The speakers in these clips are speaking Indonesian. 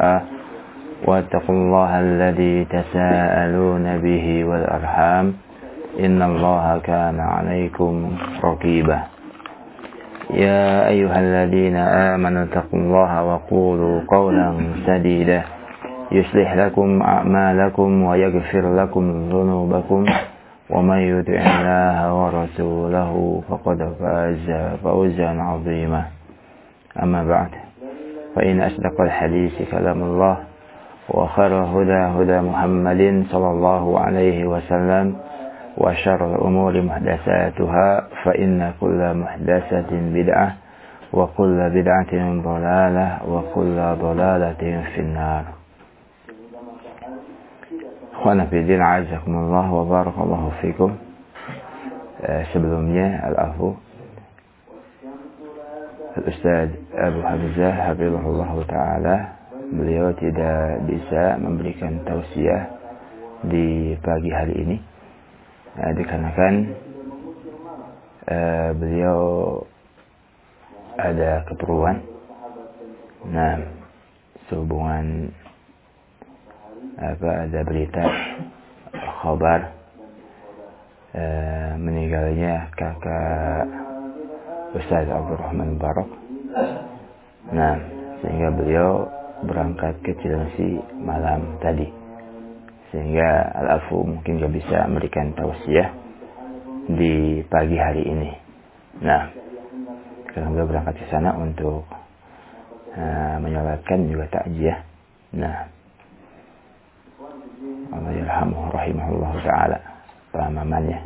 والمرأة واتقوا الله الذي تساءلون به والأرحام إن الله كان عليكم رقيبا يا أيها الذين آمنوا اتقوا الله وقولوا قولا سديدا يصلح لكم أعمالكم ويغفر لكم ذنوبكم ومن يطع الله ورسوله فقد فاز فوزا عظيما أما بعد فإن أصدق الحديث كلام الله وخير الهدى هدى محمد صلى الله عليه وسلم وشر الأمور محدثاتها فإن كل محدثة بدعة وكل بدعة ضلالة وكل ضلالة في النار. Ikhwana fillah a'azzakumullah wa barakallahu fikum. Sebelumnya al-afu Al-Ustaz Abu Hamzah hafizahullah taala, beliau tidak bisa memberikan tausiah di pagi hari ini dikarenakan beliau ada keperluan. Sehubungan ada berita khabar meninggalnya kakak Ustaz Abdurrahman Barak. Sehingga beliau berangkat ke Cilengsi malam tadi, sehingga al-afu mungkin gak bisa memberikan tausiah di pagi hari ini. Karena beliau berangkat ke sana untuk menyolatkan juga takziah. Allah yarhamuhu rahimahullah ta'ala pemahamannya.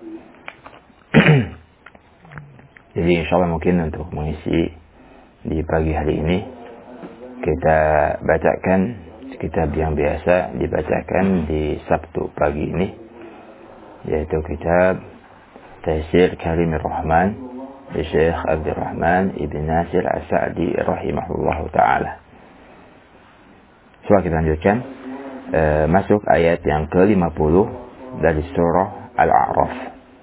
Jadi insyaallah mungkin untuk mengisi di pagi hari ini kita bacakan kitab yang biasa dibacakan di Sabtu pagi ini, yaitu kitab Taysir Karimir Rahman di Syekh Abdurrahman Ibn Nasir As-Sa'di rahimahullah ta'ala. Kita lanjutkan masuk ayat yang ke-50 dari surah Al-A'raf,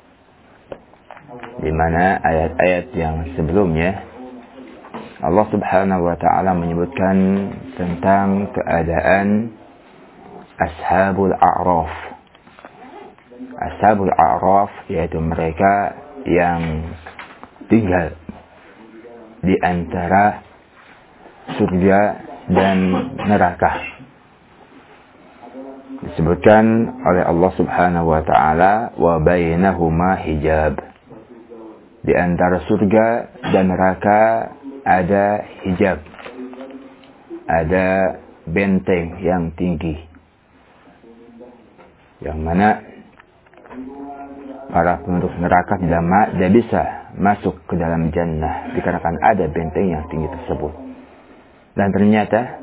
di mana ayat-ayat yang sebelumnya Allah Subhanahu wa taala menyebutkan tentang keadaan Ashabul A'raf. Ashabul A'raf yaitu mereka yang tinggal di antara surga dan neraka. Disebutkan oleh Allah Subhanahu wa taala wa bainahuma hijab. Di antara surga dan neraka ada hijab. Ada benteng yang tinggi, yang mana para penduduk neraka tidak bisa masuk ke dalam jannah dikarenakan ada benteng yang tinggi tersebut. Dan ternyata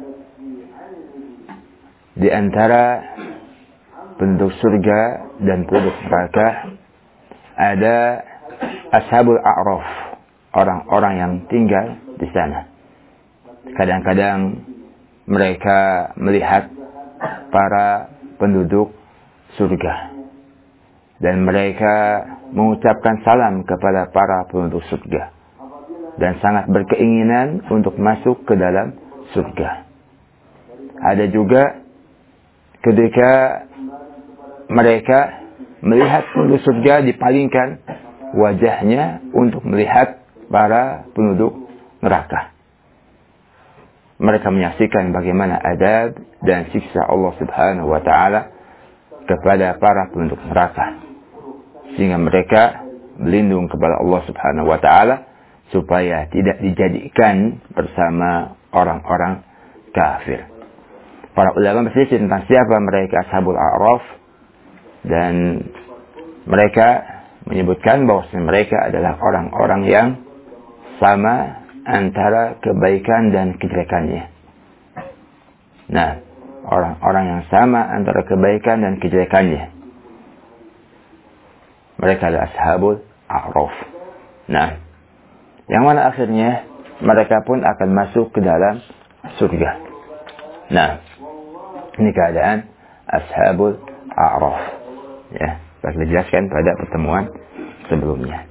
di antara penduduk surga dan penduduk neraka ada Ashabul A'raf, orang-orang yang tinggal di sana. Kadang-kadang mereka melihat para penduduk surga dan mereka mengucapkan salam kepada para penduduk surga dan sangat berkeinginan untuk masuk ke dalam surga. Ada juga ketika mereka melihat penduduk surga dipalingkan wajahnya untuk melihat para penduduk neraka. Mereka menyaksikan bagaimana adab dan siksa Allah Subhanahu wa taala kepada para penduduk neraka, sehingga mereka berlindung kepada Allah Subhanahu wa taala supaya tidak dijadikan bersama orang-orang kafir. Para ulama berselisih tentang siapa mereka Ashabul A'raf, dan mereka menyebutkan bahwa mereka adalah orang-orang yang sama antara kebaikan dan kejelekannya. Orang-orang yang sama antara kebaikan dan kejelekannya. Mereka adalah Ashabul A'raf. Yang mana akhirnya mereka pun akan masuk ke dalam surga. Ini keadaan Ashabul A'raf. Telah dijelaskan pada pertemuan sebelumnya.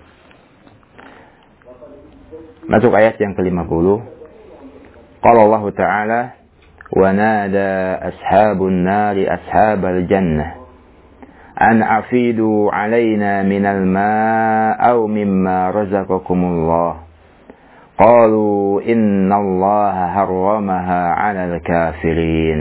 Masuk ayat yang ke-50. Qala Allah Ta'ala ونادى أصحاب النار أصحاب الجنة أن أفيدوا علينا من الماء أو مما رزقكم الله قالوا إن الله حرمها على الكافرين.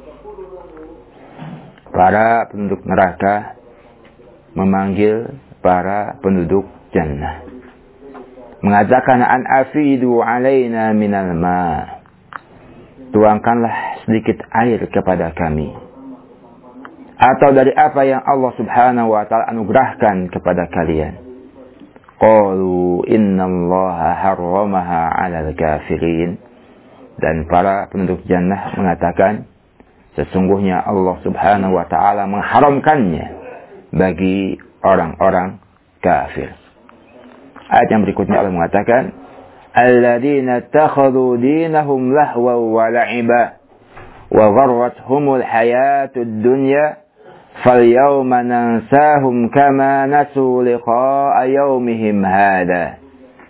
Para penduduk neraka memanggil para penduduk jannah, mengatakan an afidu alaina minal ma, tuangkanlah sedikit air kepada kami, atau dari apa yang Allah Subhanahu wa taala anugerahkan kepada kalian. Qalu innallaha harramaha 'alal kafirin. Dan para penduduk jannah mengatakan, sesungguhnya Allah Subhanahu wa taala mengharamkannya bagi orang-orang kafir. Ayat yang berikutnya Allah mengatakan, alladzina ittakhadhu dinahum lahwan wa la'iba wa gharrathumul hayatud dunya falyawma nansahum kama nasu liqa'a yawmihim hadha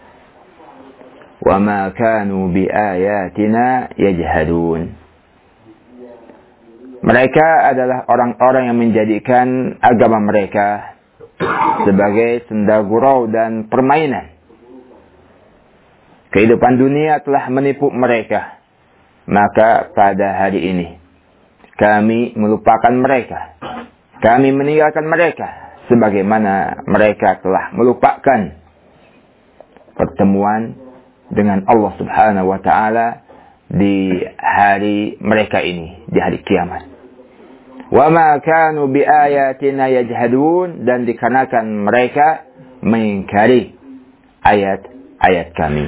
wa ma kanu biayatina yajhadun. Mereka adalah orang-orang yang menjadikan agama mereka sebagai senda gurau dan permainan. Kehidupan dunia telah menipu mereka. Maka pada hari ini kami melupakan mereka. Kami meninggalkan mereka sebagaimana mereka telah melupakan pertemuan dengan Allah Subhanahu wa taala di hari mereka ini, di hari kiamat. Wa ma kanu bi ayatina yajhadun, dan dikarenakan mereka mengingkari ayat-ayat kami.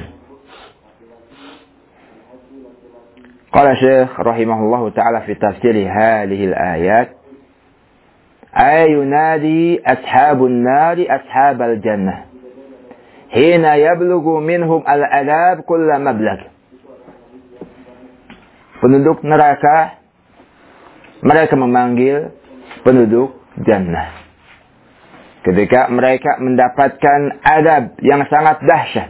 Qala Syekh rahimahullahu taala fi tafsir hadhihi al-ayat, ay yunadi ashabun nari ashabal jannah hina yablughu minhum al-adab kull mablagh. Penduduk neraka, mereka memanggil penduduk jannah ketika mereka mendapatkan adab yang sangat dahsyat.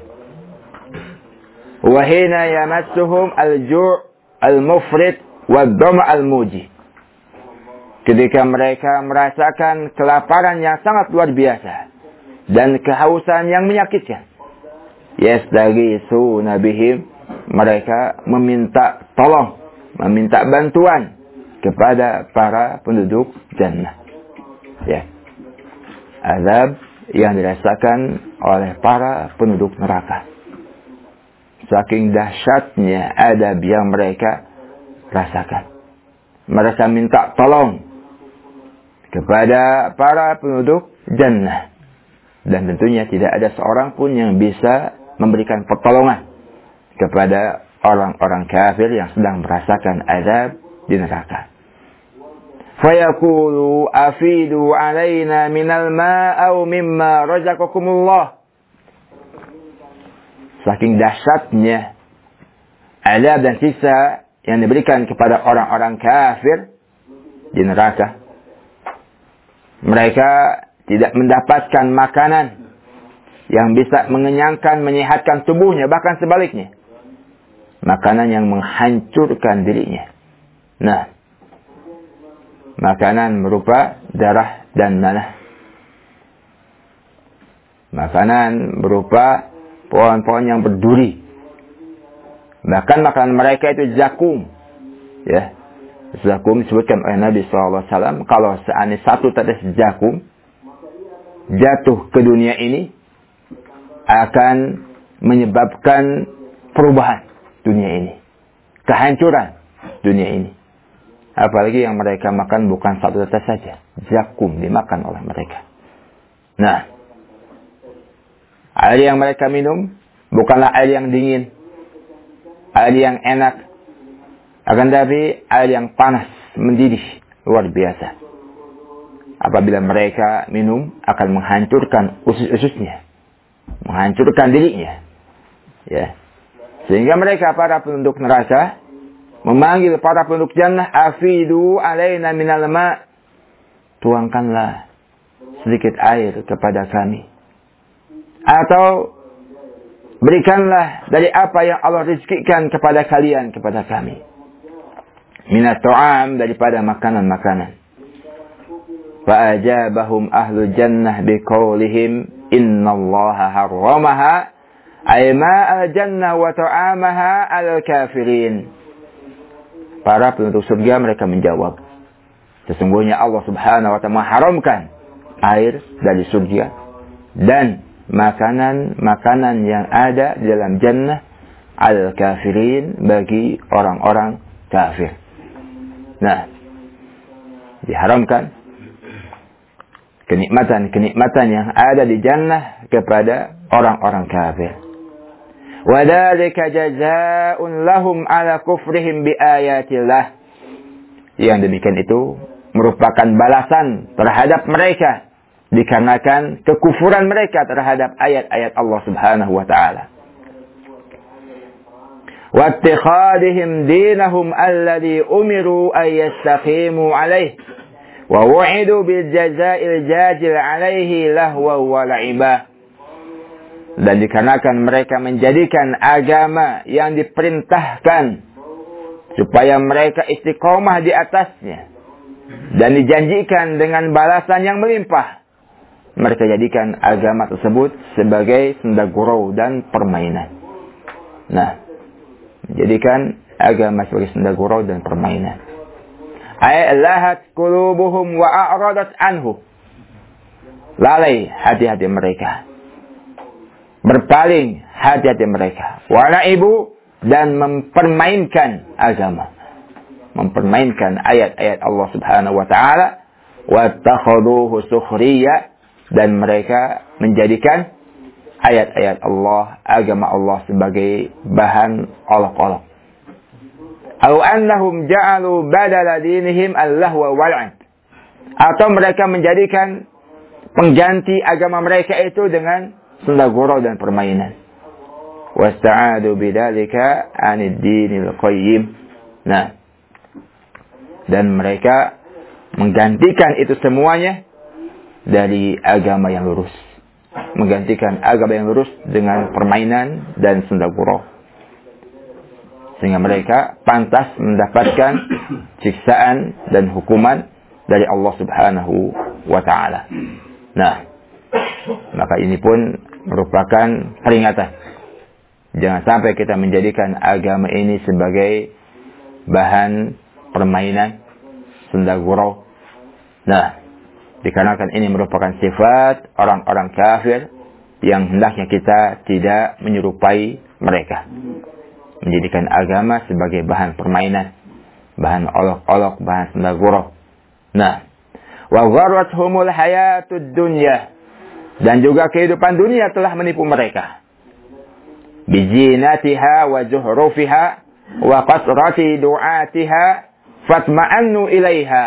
Wa hina yamassuhum al-ju' al-mufrid wa dhama al-muji. Ketika mereka merasakan kelaparan yang sangat luar biasa dan kehausan yang menyakitkan. Yastaghisuna bihim, mereka meminta tolong, meminta bantuan kepada para penduduk jannah. Ya. Azab yang dirasakan oleh para penduduk neraka. Saking dahsyatnya adab yang mereka rasakan. Mereka minta tolong kepada para penduduk jannah. Dan tentunya tidak ada seorang pun yang bisa memberikan pertolongan kepada orang-orang kafir yang sedang merasakan azab di neraka. Fayaqulu afidu alaina minal ma'au mimma razaqakumullah. Saking dahsyatnya azab dan sisa yang diberikan kepada orang-orang kafir di neraka, mereka tidak mendapatkan makanan yang bisa mengenyangkan, menyehatkan tubuhnya, bahkan sebaliknya, makanan yang menghancurkan dirinya. Nah, makanan berupa darah dan nanah. Makanan berupa pohon-pohon yang berduri. Bahkan makanan mereka itu zakum. Ya. Zakum disebutkan oleh Nabi SAW. Kalau seandainya satu tetes zakum jatuh ke dunia ini, akan menyebabkan perubahan dunia ini. Kehancuran dunia ini. Apalagi yang mereka makan bukan satu tetes saja. Zakum dimakan oleh mereka. Nah, air yang mereka minum bukanlah air yang dingin, air yang enak, akan tetapi air yang panas, mendidih, luar biasa. Apabila mereka minum, akan menghancurkan usus-ususnya, menghancurkan dirinya. Ya. Sehingga mereka, para penduduk neraka, memanggil para penduduk jannah, afidu alaina minal ma', tuangkanlah sedikit air kepada kami. Atau berikanlah dari apa yang Allah rizkikan kepada kalian, kepada kami. minat ta'am, daripada makanan-makanan. Fa'ajabahum ahlu jannah biqaulihim innallaha harramaha ay ma'al jannah wa ta'amaha al-kafirin. Para penduduk surga mereka menjawab, sesungguhnya Allah Subhanahu wa ta'ala mengharamkan air dari surga dan makanan-makanan yang ada di dalam jannah al-kafirin, bagi orang-orang kafir. Nah, diharamkan kenikmatan-kenikmatan yang ada di jannah kepada orang-orang kafir. Wa dzalika jazaa'un lahum 'ala kufrihim bi ayatillah. Yang demikian itu merupakan balasan terhadap mereka dikarenakan kekufuran mereka terhadap ayat-ayat Allah Subhanahu wa taala. Wa ittikhadihim dinahum alladhi umiru ay yastaqimu alaihi wa wu'idu bil jazaa'il jazil alaihi lahwa wa la'ibah. Dan dikarenakan mereka menjadikan agama yang diperintahkan supaya mereka istiqomah di atasnya dan dijanjikan dengan balasan yang melimpah, mereka jadikan agama tersebut sebagai senda gurau dan permainan. Nah, menjadikan agama sebagai senda gurau dan permainan. Ay lahat qulubuhum wa a'radat anhu. Lalai hati-hati mereka, berpaling hati-hati mereka. Wa la'ibu, dan mempermainkan agama, mempermainkan ayat-ayat Allah Subhanahu wa taala. Wa takhuduhu sukhriya, dan mereka menjadikan ayat-ayat Allah, agama Allah sebagai bahan olok-olok. Aw annahum ja'alu badala dinihim al-lahwa wal'ib, atau mereka menjadikan pengganti agama mereka itu dengan senda gurau dan permainan. Wasta'adu bidzalika 'anid dinil qayyim. Nah, dan mereka menggantikan itu semuanya dari agama yang lurus, menggantikan agama yang lurus dengan permainan dan senda gurau, sehingga mereka pantas mendapatkan siksaan dan hukuman dari Allah Subhanahu wa taala. Nah, maka ini pun merupakan peringatan. Jangan sampai kita menjadikan agama ini sebagai bahan permainan, senda gurau. Nah, dikarenakan ini merupakan sifat orang-orang kafir yang hendaknya kita tidak menyerupai mereka. Menjadikan agama sebagai bahan permainan, bahan olok-olok, bahan senda gurau. Nah, wa gharrathumul hayatud dunya, dan juga kehidupan dunia telah menipu mereka. Bizinatiha wa zuhrufiha wa qasrati du'atiha fatma'annu ilaiha.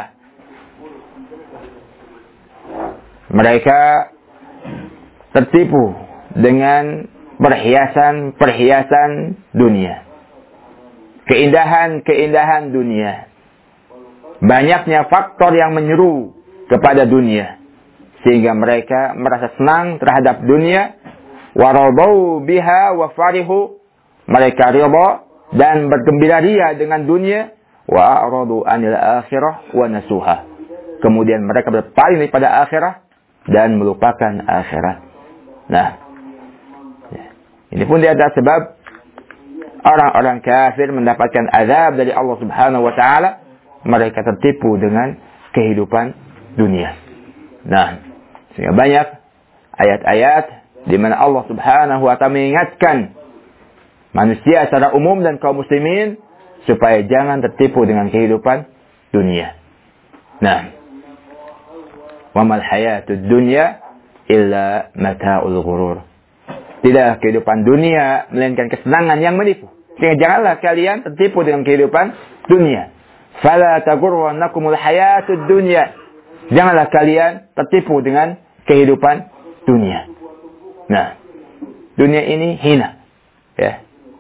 Mereka tertipu dengan perhiasan-perhiasan dunia, keindahan-keindahan dunia. Banyaknya faktor yang menyeru kepada dunia, sehingga mereka merasa senang terhadap dunia. Waradau biha wa farihu, mereka ridha dan bergembira ria dengan dunia. Wa aradu anil akhirah wa nasuha, kemudian mereka berpaling daripada akhirat dan melupakan akhirat. Nah, ini pun di antara sebab orang-orang kafir mendapatkan azab dari Allah Subhanahu wa taala. Mereka tertipu dengan kehidupan dunia. Nah, sehingga banyak ayat-ayat di mana Allah Subhanahu wa taala mengingatkan manusia secara umum dan kaum muslimin supaya jangan tertipu dengan kehidupan dunia. Nah, wa mal hayatud dunya illa mata'ul ghurur. Tidak kehidupan dunia melainkan kesenangan yang menipu. Sehingga janganlah kalian tertipu dengan kehidupan dunia. Fala taghurrannakumul hayatud dunya. Janganlah kalian tertipu dengan kehidupan dunia. Nah, dunia ini hina, ya,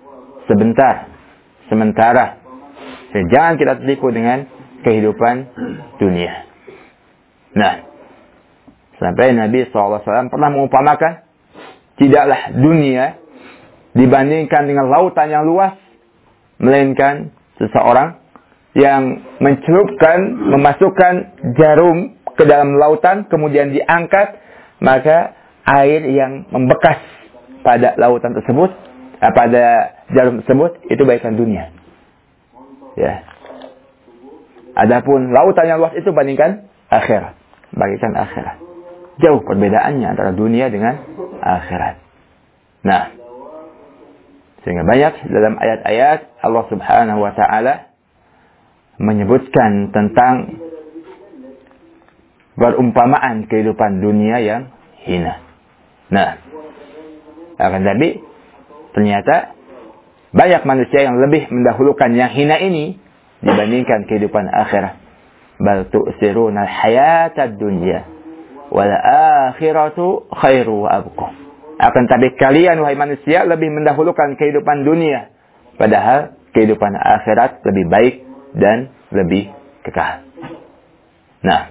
sementara. Jangan kita tertipu dengan kehidupan dunia. Nah, sampai Nabi SAW pernah mengumpamakan, tidaklah dunia dibandingkan dengan lautan yang luas, melainkan seseorang yang memasukkan jarum ke dalam lautan, kemudian diangkat, maka air yang membekas pada lautan tersebut, pada jarum tersebut, itu bagaikan dunia. Ya. Adapun lautan yang luas itu bandingkan akhirat, bagaikan akhirat. Jauh perbedaannya antara dunia dengan akhirat. Nah, sehingga banyak dalam ayat-ayat Allah Subhanahu wa taala menyebutkan tentang perumpamaan kehidupan dunia yang hina. Nah, akan tapi ternyata banyak manusia yang lebih mendahulukan yang hina ini dibandingkan kehidupan akhirat. Bal tu'siruna al-hayatad dunya wal akhiratu khairu wa abqa. Akan tapi kalian wahai manusia lebih mendahulukan kehidupan dunia, padahal kehidupan akhirat lebih baik dan lebih kekal. Nah,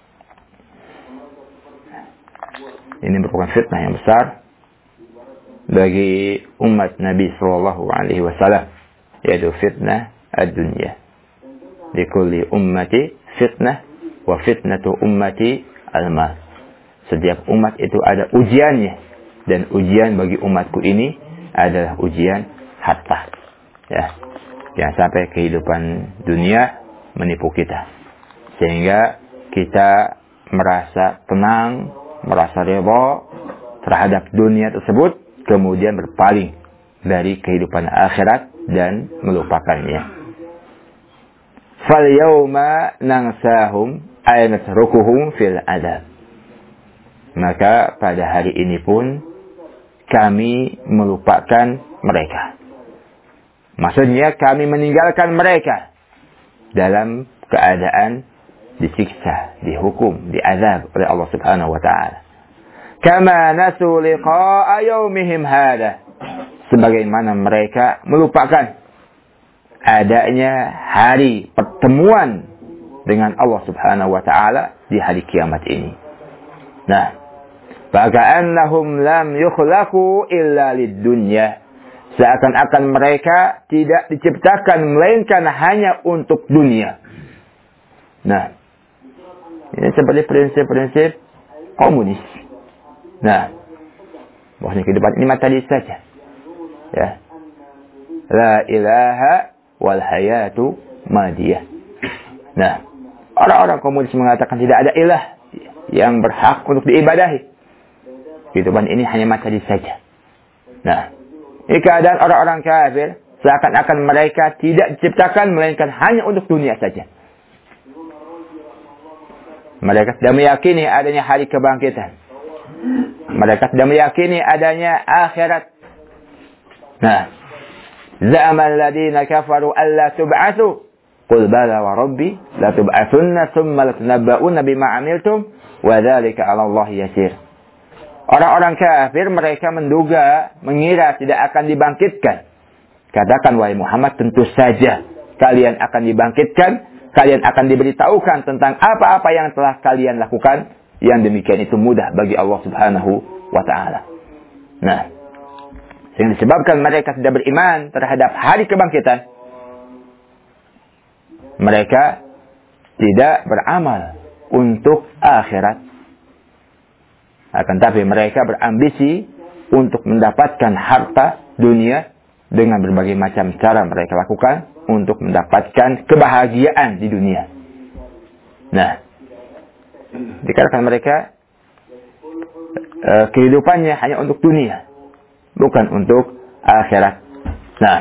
ini merupakan fitnah yang besar bagi umat Nabi sallallahu alaihi wasallam, yaitu fitnah ad-dunya. Di kulli ummati fitnah wa fitnatu ummati al-mal. Setiap umat itu ada ujiannya, dan ujian bagi umatku ini adalah ujian harta. Ya. Jangan sampai kehidupan dunia menipu kita, sehingga kita merasa tenang, merasa ridha terhadap dunia tersebut, kemudian berpaling dari kehidupan akhirat dan melupakannya. Fal yauma nansahum ay natrukuhum fil adab. Maka pada hari ini pun kami melupakan mereka. Maksudnya kami meninggalkan mereka dalam keadaan disiksa, dihukum, diazab oleh Allah Subhanahu wa taala. Kama nasu liqa'a yaumihim hada. Sebagaimana mereka melupakan adanya hari pertemuan dengan Allah Subhanahu wa taala di hari kiamat ini. Nah, faka'annahum lam yukhlaqu illa lid-dunya. Seakan-akan mereka tidak diciptakan melainkan hanya untuk dunia. Nah, ini seperti prinsip-prinsip komunis. Nah, bahwasanya kehidupan ini materi saja. Ya. La ilaha wal hayatu madiyah. Nah, orang-orang komunis mengatakan tidak ada ilah yang berhak untuk diibadahi. Kehidupan ini hanya materi saja. Nah, ini keadaan orang-orang kafir, seakan-akan mereka tidak diciptakan melainkan hanya untuk dunia saja. Mereka tidak meyakini adanya hari kebangkitan. Mereka tidak meyakini adanya akhirat. Nah, za'ama alladhina kafaru alla tub'atsu qul bala wa rabbi la tub'atsunna thumma latunabba'unna bima 'amiltum wa dzalika 'ala Allahi yasir. Orang-orang kafir mereka mengira tidak akan dibangkitkan. Katakan wahai Muhammad, tentu saja kalian akan dibangkitkan, kalian akan diberitahukan tentang apa-apa yang telah kalian lakukan, yang demikian itu mudah bagi Allah Subhanahu wa taala. Nah, yang disebabkan mereka tidak beriman terhadap hari kebangkitan, mereka tidak beramal untuk akhirat. Akan tapi mereka berambisi untuk mendapatkan harta dunia dengan berbagai macam cara mereka lakukan untuk mendapatkan kebahagiaan di dunia. Nah, dikatakan mereka kehidupannya hanya untuk dunia, bukan untuk akhirat. Nah,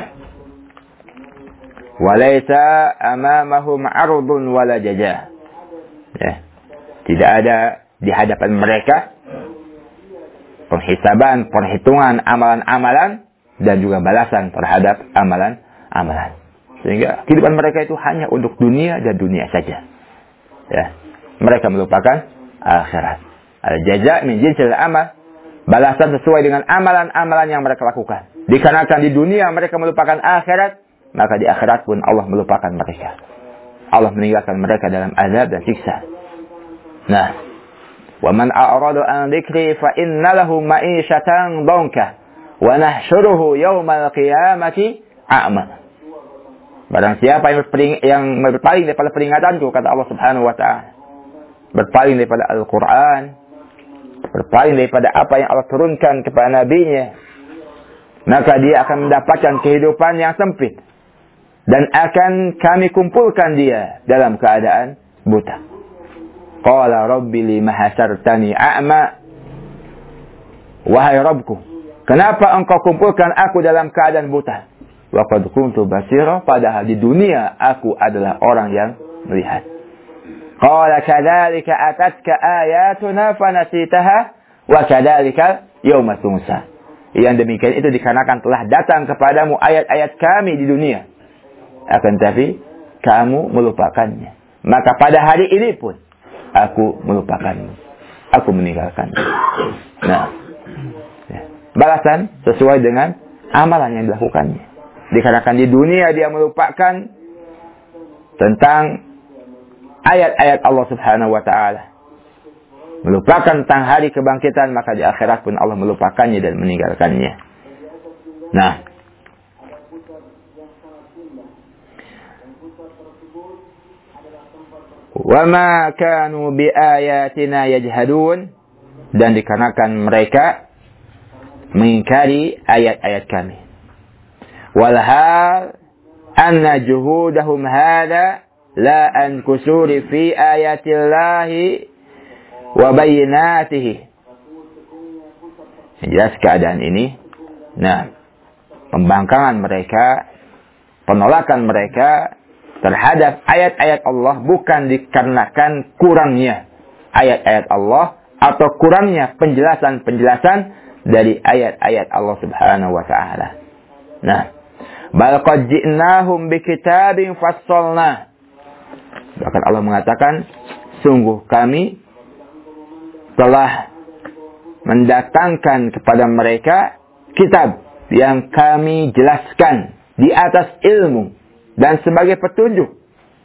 walaysa amamahum 'ardun wala jazaa. Ya, tidak ada di hadapan mereka penghisaban, perhitungan amalan-amalan dan juga balasan terhadap amalan-amalan. Sehingga kehidupan mereka itu hanya untuk dunia dan dunia saja. Ya, mereka melupakan akhirat. Al-jaza' min jinsil amal, balasan sesuai dengan amalan-amalan yang mereka lakukan. Dikarenakan di dunia mereka melupakan akhirat, maka di akhirat pun Allah melupakan mereka. Allah meninggalkan mereka dalam azab dan siksa. Nah, وَمَنْ أَعْرَضَ عَنْ ذِكْرِي فَإِنَّ لَهُ مَعِيشَةً ضَنْكَ وَنَحْشُرُهُ يَوْمَ الْقِيَامَةِ أَعْمَى. Barang siapa yang berpaling daripada peringatanku, kata Allah Subhanahu wa ta'ala, berpaling daripada Al-Quran, berpaling daripada apa yang Allah turunkan kepada nabinya, maka dia akan mendapatkan kehidupan yang sempit. Dan akan kami kumpulkan dia dalam keadaan buta. Qala rabbi lima hasartani a'ma. Wahai Rabbku, kenapa engkau kumpulkan aku dalam keadaan buta? Wa qad kuntu basira, padahal di dunia aku adalah orang yang melihat. Qala kadzalika atatka ayatuna fanasitaha wa kadzalika yauma tunsa. Yang demikian itu dikarenakan telah datang kepadamu ayat-ayat kami di dunia, akan tapi kamu melupakannya. Maka pada hari ini pun aku melupakanmu, aku meninggalkanmu. Nah, balasan sesuai dengan amalan yang dilakukannya. Dikarenakan di dunia dia melupakan tentang ayat-ayat Allah Subhanahu wa ta'ala, melupakan tentang hari kebangkitan, maka di akhirat pun Allah melupakannya dan meninggalkannya. Nah, wa ma kanu bi ayatina yajhadun, dan dikarenakan mereka mengingkari ayat-ayat kami. Walhal anna juhudahum hadha la an kusuri fi ayatillahi wa bayyinatihi. Jelas keadaan ini. Nah, pembangkangan mereka, penolakan mereka terhadap ayat-ayat Allah bukan dikarenakan kurangnya ayat-ayat Allah atau kurangnya penjelasan-penjelasan dari ayat-ayat Allah Subhanahu wa ta'ala. Nah, bal qad ji'nahum bi kitabin fassalna. Bahkan Allah mengatakan, sungguh kami telah mendatangkan kepada mereka kitab yang kami jelaskan di atas ilmu dan sebagai petunjuk.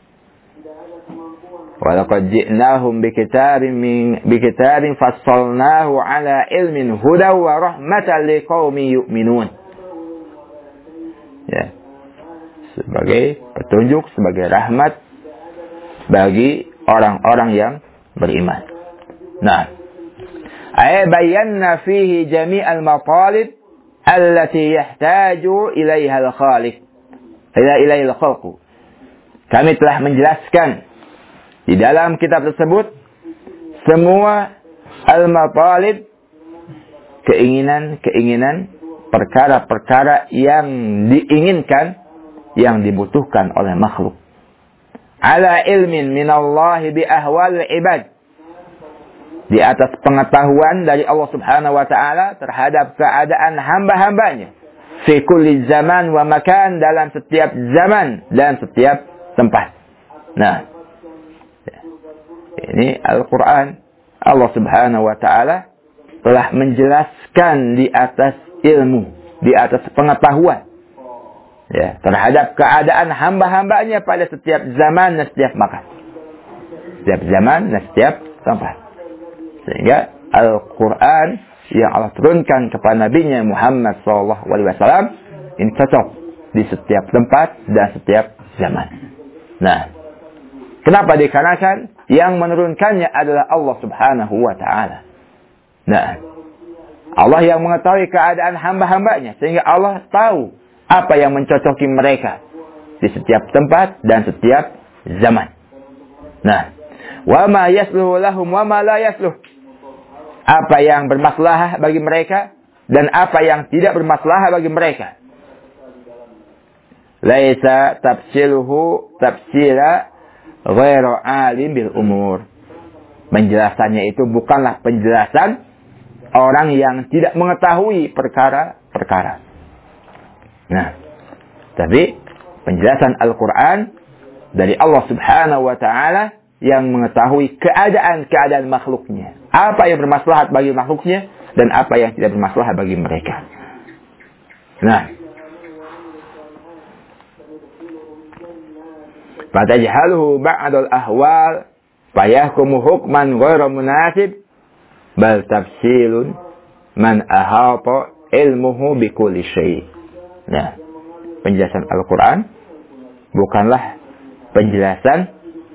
Walaqad ji'nahum bikitabin fassalnahu ala ilmin huda wa rahmatan liqaumin yu'minun. Ya. Sebagai petunjuk, sebagai rahmat bagi orang-orang yang beriman. Nah, ay bayyana fihi jami'al matalib allati yahtaju ilaiha al-khaliq. Ilaiha al-khalq. Kami telah menjelaskan di dalam kitab tersebut semua al-matalib, keinginan-keinginan, perkara-perkara yang diinginkan, yang dibutuhkan oleh makhluk. Ala ilmin minallahi bi ahwal ibad. Di atas pengetahuan dari Allah Subhanahu wa ta'ala terhadap keadaan hamba-hambanya. Fi kulli zaman wa makan, dalam setiap zaman dan setiap tempat. Nah, ini Al-Quran. Allah Subhanahu wa ta'ala telah menjelaskan di atas ilmu, di atas pengetahuan, ya, terhadap keadaan hamba-hambanya pada setiap zaman dan setiap makan. Setiap zaman dan setiap tempat. Sehingga Al-Quran yang Allah turunkan kepada Nabi-Nya Muhammad SAW ini cocok di setiap tempat dan setiap zaman. Nah, kenapa? Dikarenakan yang menurunkannya adalah Allah Subhanahu wa ta'ala. Nah, Allah yang mengetahui keadaan hamba-hambanya, sehingga Allah tahu apa yang mencocoki mereka di setiap tempat dan setiap zaman. Nah, wa ma yasluhu lahum wa ma la yasluh. Apa yang bermaslahah bagi mereka dan apa yang tidak bermaslahah bagi mereka. Laisa tafsiluhu tafsila ghairu alim bil umur. Penjelasannya itu bukanlah penjelasan orang yang tidak mengetahui perkara-perkara. Nah, tapi penjelasan Al-Quran dari Allah Subhanahu wa ta'ala yang mengetahui keadaan-keadaan makhluknya. Apa yang bermaslahat bagi makhluknya dan apa yang tidak bermaslahat bagi mereka. Nah, fatajhaluhu ba'dal ahwal fayahkumu hukman ghairu munasib bal tafsilun man ahata ilmuhu bikulli syai'. Nah, penjelasan Al-Quran bukanlah penjelasan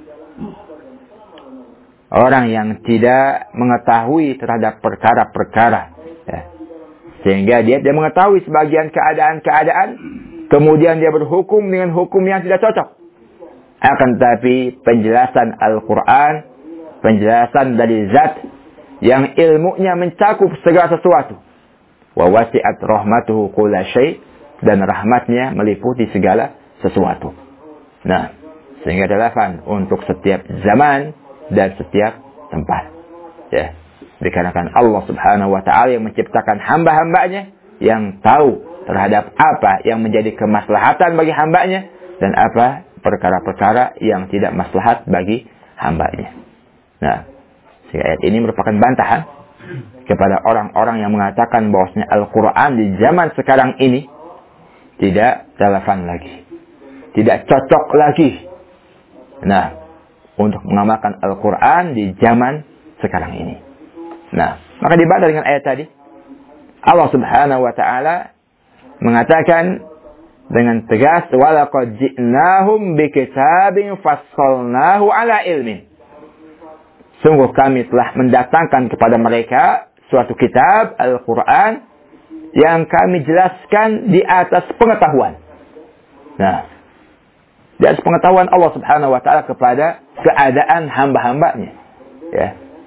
orang yang tidak mengetahui terhadap perkara-perkara. Ya. Sehingga dia mengetahui sebagian keadaan-keadaan, kemudian dia berhukum dengan hukum yang tidak cocok. Akan tetapi penjelasan Al-Quran, penjelasan dari zat yang ilmunya mencakup segala sesuatu. Wa wasi'at rahmatuhu kulla syai', dan rahmatnya meliputi segala sesuatu. Nah, sehingga relevan untuk setiap zaman dan setiap tempat. Ya, dikarenakan Allah Subhanahu wa taala yang menciptakan hamba-hambanya, yang tahu terhadap apa yang menjadi kemaslahatan bagi hambanya dan apa perkara-perkara yang tidak maslahat bagi hambanya. Nah, ayat ini merupakan bantahan kepada orang-orang yang mengatakan bahwasanya Al-Quran di zaman sekarang ini tidak relevan lagi, tidak cocok lagi. Nah, untuk mengamalkan Al-Quran di zaman sekarang ini. Nah, maka dibantah dengan ayat tadi. Allah Subhanahu wa taala mengatakan dengan tegas, walaqad ji'nahum bikitabin fassalnahu ala ilmin. Sungguh kami telah mendatangkan kepada mereka suatu kitab Al-Quran yang kami jelaskan di atas pengetahuan. Nah, di atas pengetahuan Allah Subhanahu wa taala kepada keadaan hamba-hambanya. Ya.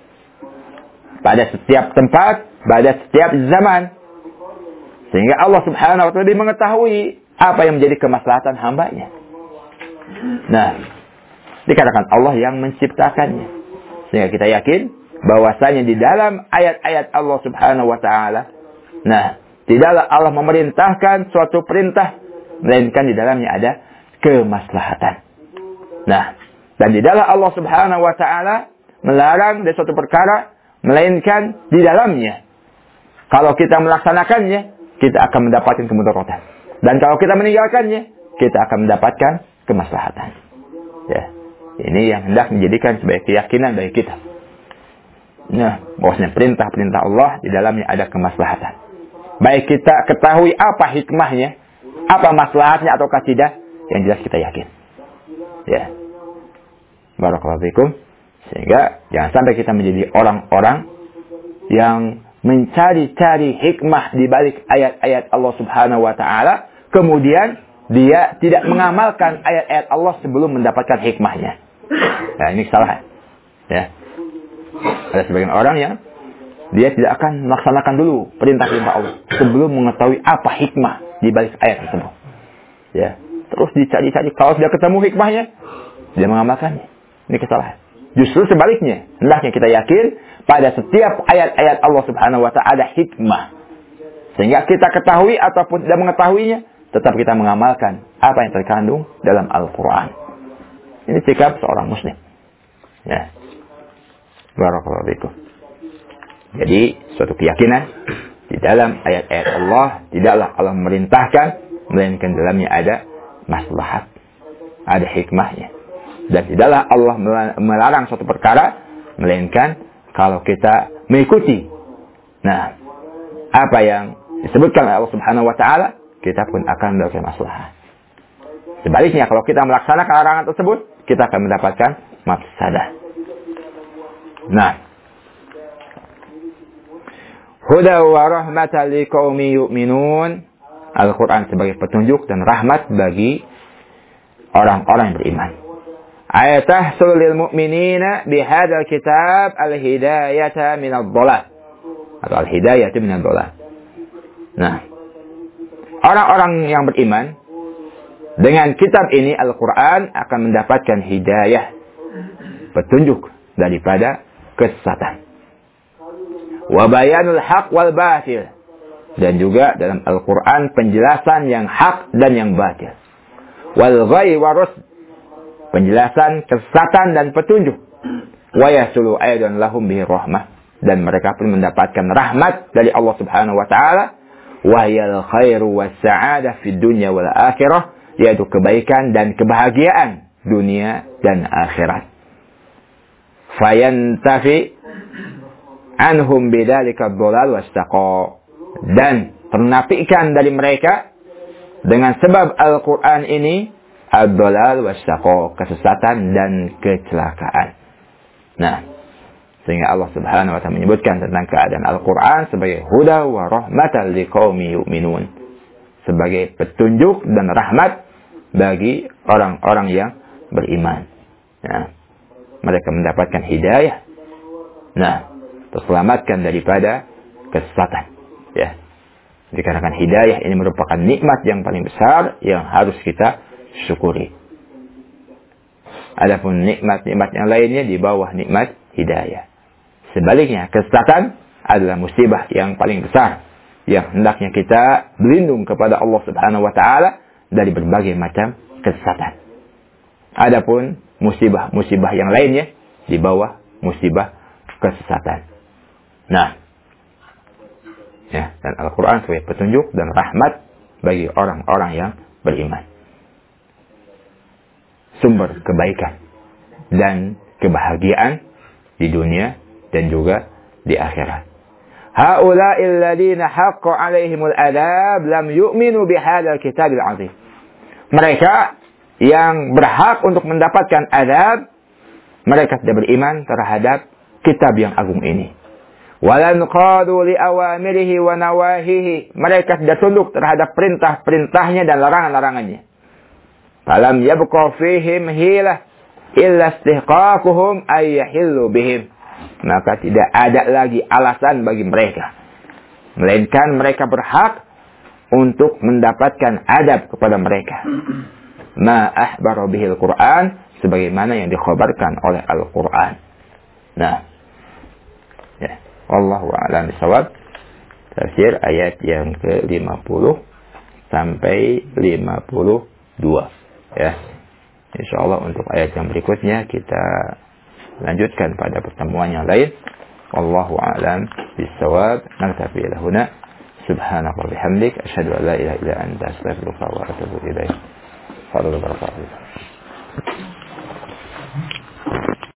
Pada setiap tempat, pada setiap zaman. Sehingga Allah Subhanahu wa taala lebih mengetahui apa yang menjadi kemaslahatan hambanya. Nah, dikatakan Allah yang menciptakannya. Sehingga kita yakin bahwasanya di dalam ayat-ayat Allah Subhanahu wa taala, nah, tidaklah Allah memerintahkan suatu perintah melainkan di dalamnya ada kemaslahatan. Nah, dan di dalam Allah Subhanahu wa taala melarang dari suatu perkara melainkan di dalamnya kalau kita melaksanakannya kita akan mendapatkan kemudaratan. Dan kalau kita meninggalkannya, kita akan mendapatkan kemaslahatan. Ya, ini yang hendak menjadikan sebagai keyakinan bagi kita. Nah, bahwasanya perintah-perintah Allah di dalamnya ada kemaslahatan. Baik kita ketahui apa hikmahnya, apa maslahatnya ataukah tidak, yang jelas kita yakin. Ya, barakallahu fikum. Sehingga jangan sampai kita menjadi orang-orang yang mencari-cari hikmah di balik ayat-ayat Allah Subhanahu wa taala, kemudian dia tidak mengamalkan ayat-ayat Allah sebelum mendapatkan hikmahnya. Nah, ini kesalahan. Ya. Ada sebagian orang yang dia tidak akan melaksanakan dulu perintah-perintah Allah sebelum mengetahui apa hikmah di balik ayat tersebut. Ya. Terus dicari-cari, kalau sudah ketemu hikmahnya, dia mengamalkannya. Ini kesalahan. Justru sebaliknya, hendaknya kita yakin pada setiap ayat-ayat Allah Subhanahu wa taala ada hikmah. Sehingga kita ketahui ataupun tidak mengetahuinya, tetap kita mengamalkan apa yang terkandung dalam Al-Quran. Ini sikap seorang muslim. Ya. Barakallahu fikum. Jadi, suatu keyakinan di dalam ayat-ayat Allah, tidaklah Allah memerintahkan, melainkan dalamnya ada maslahat, ada hikmahnya. Dan tidaklah Allah melarang suatu perkara, melainkan kalau kita mengikuti. Nah, apa yang disebutkan oleh Allah Subhanahu wa taala, kita pun akan mendapatkan maslahat. Sebaliknya, kalau kita melaksanakan larangan tersebut, kita akan mendapatkan mafsadah. Nah, huda wa rahmatan liqaumin yu'minun. Al-Quran sebagai petunjuk dan rahmat bagi orang-orang yang beriman. Ayatahsul lil mu'minina bihadzal kitab al-hidayata minadh dhalal. Atau al-hidayatu minadh dhalal. Nah, orang-orang yang beriman dengan kitab ini Al-Quran akan mendapatkan hidayah, petunjuk daripada kesesatan. Wa bayanul haq wal batil. Dan juga dalam Al-Quran penjelasan yang hak dan yang batil. Wal ghayy wa rusd, penjelasan kesesatan dan petunjuk. Wa yasulu aidan lahum bihi rahmah, dan mereka pun mendapatkan rahmat dari Allah Subhanahu wa taala. Wa yal khairu was sa'adah fid dunya wal akhirah, yaitu kebaikan dan kebahagiaan dunia dan akhirat. Fayantafi anhum bidzalika ad-dhalal wastaqa, dan ternafikan dari mereka dengan sebab Al-Quran ini ad-dhalal wasyaqo, kesesatan dan kecelakaan. Nah, sehingga Allah Subhanahu wa taala menyebutkan tentang keadaan Al-Qur'an sebagai huda wa rahmatan liqaumi yu'minun, sebagai petunjuk dan rahmat bagi orang-orang yang beriman. Nah, mereka mendapatkan hidayah. Nah, terselamatkan daripada kesesatan. Ya. Dikarenakan hidayah ini merupakan nikmat yang paling besar yang harus kita syukuri. Adapun nikmat-nikmat yang lainnya di bawah nikmat hidayah. Sebaliknya, kesesatan adalah musibah yang paling besar yang hendaknya kita berlindung kepada Allah Subhanahu wa taala dari berbagai macam kesesatan. Adapun musibah-musibah yang lainnya di bawah musibah kesesatan. Nah, ya, dan Al-Qur'an sebagai petunjuk dan rahmat bagi orang-orang yang beriman. Sumber kebaikan dan kebahagiaan di dunia dan juga di akhirat. Haula'il ladzina haqqa 'alaihimul adzab lam yu'minu bihadzal kitabil 'azim. Mereka yang berhak untuk mendapatkan azab, mereka tidak beriman terhadap kitab yang agung ini. Walan qadu li awamirihi wa nawahihi. Mereka tidak tunduk terhadap perintah-perintahnya dan larangan-larangannya. Falam yabqa fihim hilah illa istihqaquhum ay yahillu bihim. Maka tidak ada lagi alasan bagi mereka, melainkan mereka berhak untuk mendapatkan adab kepada mereka. Ma ahbara bihil Qur'an, sebagaimana yang dikhabarkan oleh Al-Qur'an. Nah, ya, wallahu a'lam bishawab. Tafsir ayat yang ke-50 sampai 52. Ya. Insyaallah untuk ayat yang berikutnya kita lanjutkan pada pertemuan yang lain. Wallahu a'lam bishawab. Naktafi lahuna. Subhanaka wa bihamdik asyhadu an la ilaha illa anta astaghfiruka wa atubu ilaik.